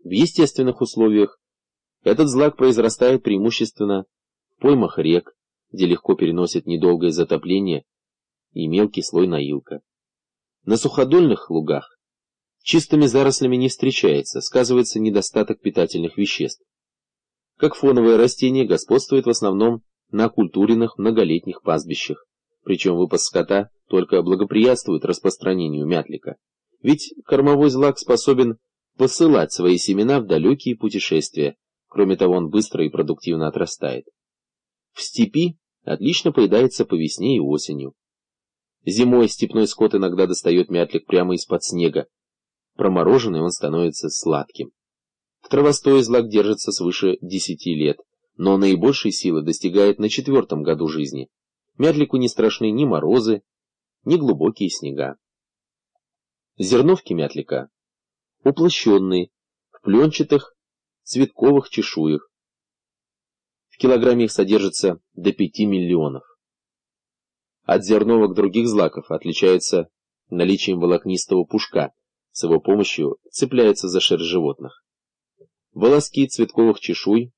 В естественных условиях этот злак произрастает преимущественно в поймах рек, где легко переносит недолгое затопление и мелкий слой наилка. На суходольных лугах чистыми зарослями не встречается, сказывается недостаток питательных веществ. Как фоновое растение господствует в основном на окультуренных многолетних пастбищах, причем выпас скота только благоприятствует распространению мятлика, ведь кормовой злак способен посылать свои семена в далекие путешествия, кроме того он быстро и продуктивно отрастает. В степи отлично поедается по весне и осенью. Зимой степной скот иногда достает мятлик прямо из-под снега, промороженный он становится сладким. В травостое злак держится свыше 10 лет, но наибольшей силы достигает на 4-м году жизни. Мятлику не страшны ни морозы, ни глубокие снега. Зерновки мятлика уплощенные, в пленчатых цветковых чешуях. В килограмме их содержится до 5 миллионов. От зерновок других злаков отличается наличием волокнистого пушка, с его помощью цепляется за шерсть животных. Волоски цветковых чешуй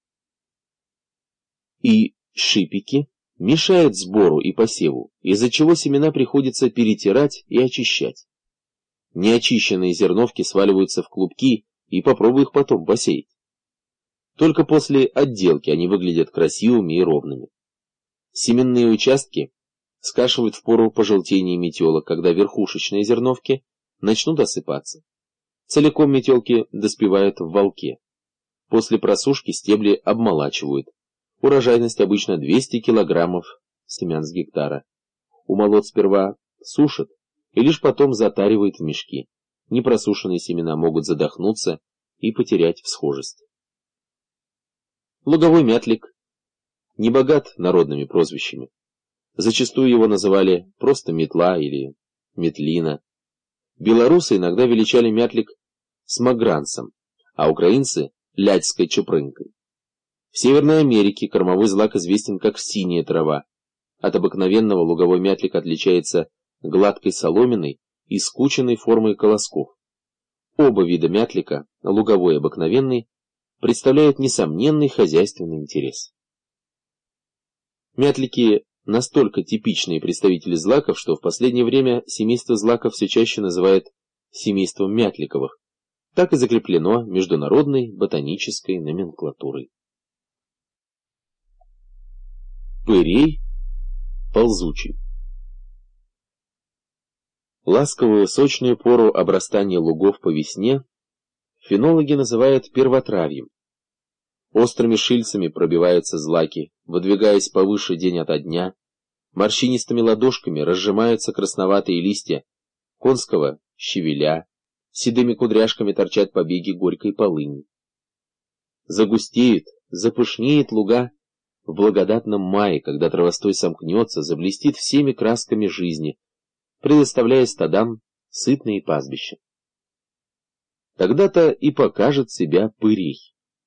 и шипики мешают сбору и посеву, из-за чего семена приходится перетирать и очищать. Неочищенные зерновки сваливаются в клубки, и попробуй их потом посеять. Только после отделки они выглядят красивыми и ровными. Семенные участки скашивают в пору пожелтения метелок, когда верхушечные зерновки начнут осыпаться. Целиком метелки доспевают в волке. После просушки стебли обмолачивают. Урожайность обычно 200 килограммов семян с гектара. Умолот сперва сушат и лишь потом затаривают в мешки. Непросушенные семена могут задохнуться и потерять всхожесть. Луговой мятлик не богат народными прозвищами. Зачастую его называли просто метла или метлина. Белорусы иногда величали мятлик смагранцем, а украинцы – лядьской чупрынкой. В Северной Америке кормовой злак известен как синяя трава. От обыкновенного луговой мятлик отличается гладкой соломенной и скученной формой колосков. Оба вида мятлика, луговой и обыкновенный, представляют несомненный хозяйственный интерес. Мятлики настолько типичные представители злаков, что в последнее время семейство злаков все чаще называют семейством мятликовых. Так и закреплено международной ботанической номенклатурой. Пырей ползучий. Ласковую сочную пору обрастания лугов по весне фенологи называют первотравьем. Острыми шильцами пробиваются злаки, выдвигаясь повыше день ото дня. Морщинистыми ладошками разжимаются красноватые листья конского щавеля, седыми кудряшками торчат побеги горькой полыни. Загустеют, запышнеет луга в благодатном мае, когда травостой сомкнется, заблестит всеми красками жизни, предоставляя стадам сытные пастбища. Тогда-то и покажет себя пырей.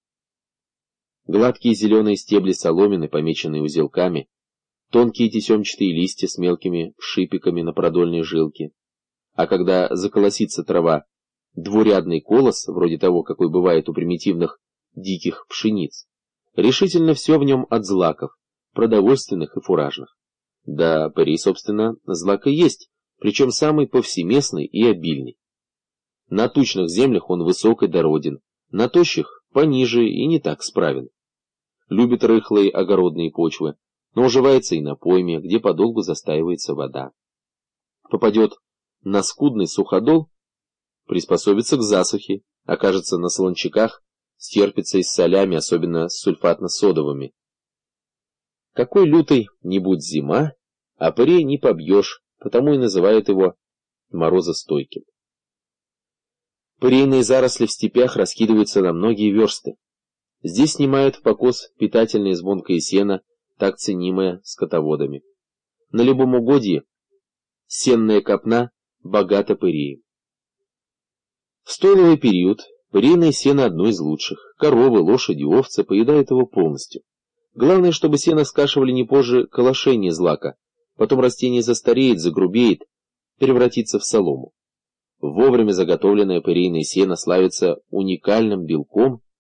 Гладкие зеленые стебли соломины, помеченные узелками, тонкие тесемчатые листья с мелкими шипиками на продольной жилке. А когда заколосится трава, двурядный колос, вроде того, какой бывает у примитивных диких пшениц. Решительно все в нем от злаков, продовольственных и фуражных. Да, пырей, собственно, злак и есть, причем самый повсеместный и обильный. На тучных землях он высок и дороден, на тощих пониже и не так справен. Любит рыхлые огородные почвы, но уживается и на пойме, где подолгу застаивается вода. Попадет на скудный суходол, приспособится к засухе, окажется на солончаках, стерпится и с солями, особенно с сульфатно-содовыми. Какой лютой не будь зима, а пырей не побьешь, потому и называют его морозостойким. Пырейные заросли в степях раскидываются на многие версты. Здесь снимают в покос питательное звонкое сено, так ценимое скотоводами. На любом угодье сенная копна богата пыреем. В стойловый период пырейное сено одно из лучших. Коровы, лошади, овцы поедают его полностью. Главное, чтобы сено скашивали не позже колошения злака, потом растение застареет, загрубеет, превратится в солому. Вовремя заготовленное пырейное сено славится уникальным белком